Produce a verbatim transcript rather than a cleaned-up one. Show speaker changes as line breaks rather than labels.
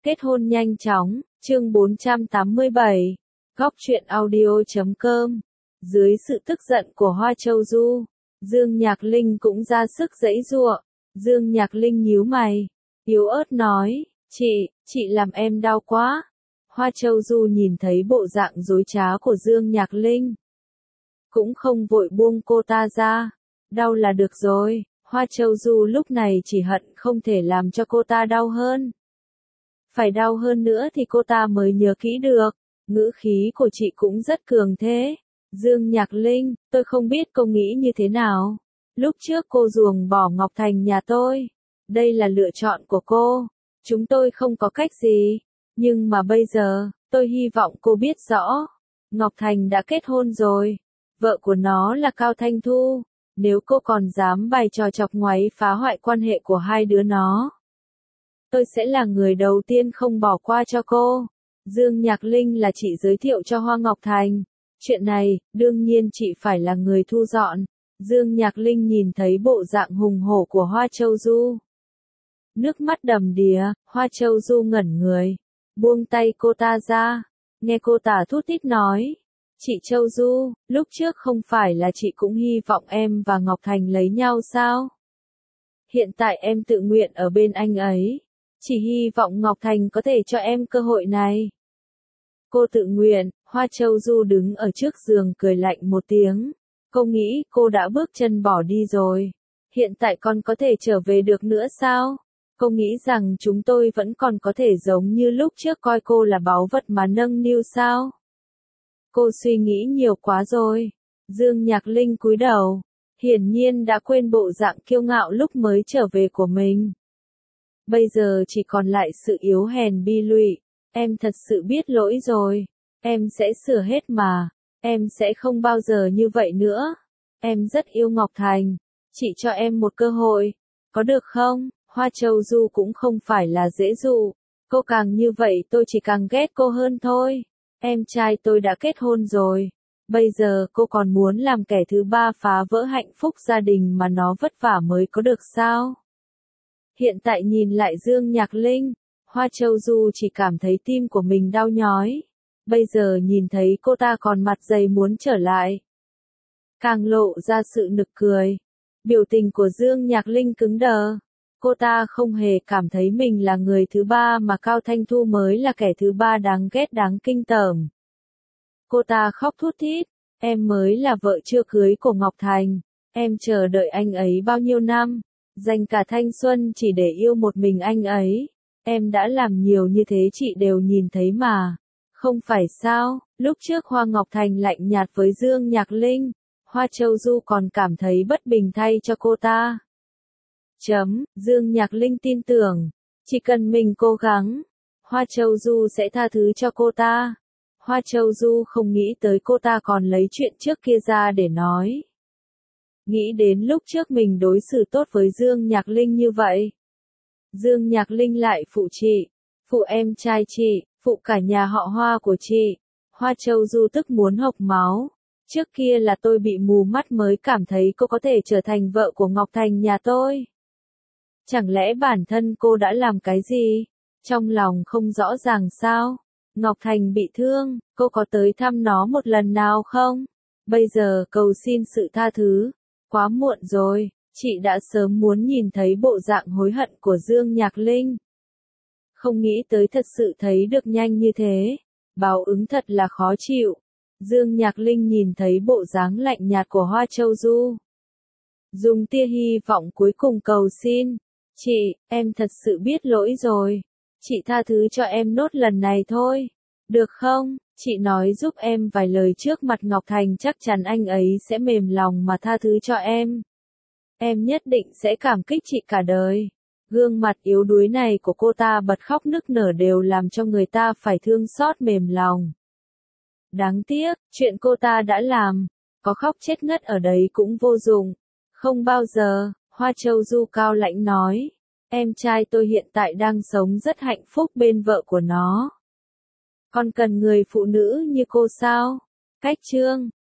Kết hôn nhanh chóng, chương bốn trăm tám mươi bảy, góc truyện audio chấm com. Dưới sự tức giận của Hoa Châu Du, Dương Nhạc Linh cũng ra sức giãy giụa. Dương Nhạc Linh nhíu mày, yếu ớt nói, chị, chị làm em đau quá. Hoa Châu Du nhìn thấy bộ dạng dối trá của Dương Nhạc Linh, cũng không vội buông cô ta ra. Đau là được rồi. Hoa Châu Du lúc này chỉ hận không thể làm cho cô ta đau hơn. Phải đau hơn nữa thì cô ta mới nhớ kỹ được. Ngữ khí của chị cũng rất cường thế. Dương Nhạc Linh, tôi không biết cô nghĩ như thế nào. Lúc trước cô ruồng bỏ Ngọc Thành nhà tôi. Đây là lựa chọn của cô. Chúng tôi không có cách gì. Nhưng mà bây giờ, tôi hy vọng cô biết rõ. Ngọc Thành đã kết hôn rồi. Vợ của nó là Cao Thanh Thu. Nếu cô còn dám bày trò chọc ngoáy phá hoại quan hệ của hai đứa nó, tôi sẽ là người đầu tiên không bỏ qua cho cô. Dương Nhạc Linh là chị giới thiệu cho Hoa Ngọc Thành. Chuyện này, đương nhiên chị phải là người thu dọn. Dương Nhạc Linh nhìn thấy bộ dạng hùng hổ của Hoa Châu Du, nước mắt đầm đìa. Hoa Châu Du ngẩn người, buông tay cô ta ra. Nghe cô ta thút thít nói, chị Châu Du, lúc trước không phải là chị cũng hy vọng em và Ngọc Thành lấy nhau sao? Hiện tại em tự nguyện ở bên anh ấy. Chỉ hy vọng Ngọc Thành có thể cho em cơ hội này. Cô tự nguyện. Hoa Châu Du đứng ở trước giường cười lạnh một tiếng. Cô nghĩ cô đã bước chân bỏ đi rồi. Hiện tại còn có thể trở về được nữa sao? Cô nghĩ rằng chúng tôi vẫn còn có thể giống như lúc trước coi cô là báu vật mà nâng niu sao? Cô suy nghĩ nhiều quá rồi. Dương Nhạc Linh cúi đầu, hiển nhiên đã quên bộ dạng kiêu ngạo lúc mới trở về của mình. Bây giờ chỉ còn lại sự yếu hèn bi lụy. Em thật sự biết lỗi rồi. Em sẽ sửa hết mà. Em sẽ không bao giờ như vậy nữa. Em rất yêu Ngọc Thành. Chị cho em một cơ hội. Có được không? Hoa Châu Du cũng không phải là dễ dụ. Cô càng như vậy tôi chỉ càng ghét cô hơn thôi. Em trai tôi đã kết hôn rồi. Bây giờ cô còn muốn làm kẻ thứ ba phá vỡ hạnh phúc gia đình mà nó vất vả mới có được sao? Hiện tại nhìn lại Dương Nhạc Linh, Hoa Châu Du chỉ cảm thấy tim của mình đau nhói. Bây giờ nhìn thấy cô ta còn mặt dày muốn trở lại, càng lộ ra sự nực cười. Biểu tình của Dương Nhạc Linh cứng đờ. Cô ta không hề cảm thấy mình là người thứ ba mà Cao Thanh Thu mới là kẻ thứ ba đáng ghét đáng kinh tởm. Cô ta khóc thút thít, em mới là vợ chưa cưới của Ngọc Thành. Em chờ đợi anh ấy bao nhiêu năm, dành cả thanh xuân chỉ để yêu một mình anh ấy. Em đã làm nhiều như thế chị đều nhìn thấy mà. Không phải sao? Lúc trước Hoa Ngọc Thành lạnh nhạt với Dương Nhạc Linh, Hoa Châu Du còn cảm thấy bất bình thay cho cô ta. Chấm, Dương Nhạc Linh tin tưởng, chỉ cần mình cố gắng, Hoa Châu Du sẽ tha thứ cho cô ta. Hoa Châu Du không nghĩ tới cô ta còn lấy chuyện trước kia ra để nói. Nghĩ đến lúc trước mình đối xử tốt với Dương Nhạc Linh như vậy. Dương Nhạc Linh lại phụ chị, phụ em trai chị, phụ cả nhà họ Hoa của chị. Hoa Châu Du tức muốn hộc máu. Trước kia là tôi bị mù mắt mới cảm thấy cô có thể trở thành vợ của Ngọc Thành nhà tôi. Chẳng lẽ bản thân cô đã làm cái gì? Trong lòng không rõ ràng sao? Ngọc Thành bị thương, cô có tới thăm nó một lần nào không? Bây giờ cầu xin sự tha thứ. Quá muộn rồi, chị đã sớm muốn nhìn thấy bộ dạng hối hận của Dương Nhạc Linh. Không nghĩ tới thật sự thấy được nhanh như thế. Báo ứng thật là khó chịu. Dương Nhạc Linh nhìn thấy bộ dáng lạnh nhạt của Hoa Châu Du, dùng tia hy vọng cuối cùng cầu xin. Chị, em thật sự biết lỗi rồi. Chị tha thứ cho em nốt lần này thôi. Được không? Chị nói giúp em vài lời trước mặt Ngọc Thành, chắc chắn anh ấy sẽ mềm lòng mà tha thứ cho em. Em nhất định sẽ cảm kích chị cả đời. Gương mặt yếu đuối này của cô ta bật khóc nức nở đều làm cho người ta phải thương xót mềm lòng. Đáng tiếc, chuyện cô ta đã làm, có khóc chết ngất ở đấy cũng vô dụng. Không bao giờ. Hoa Châu Du cao lãnh nói, em trai tôi hiện tại đang sống rất hạnh phúc bên vợ của nó. Còn cần người phụ nữ như cô sao? Cách chương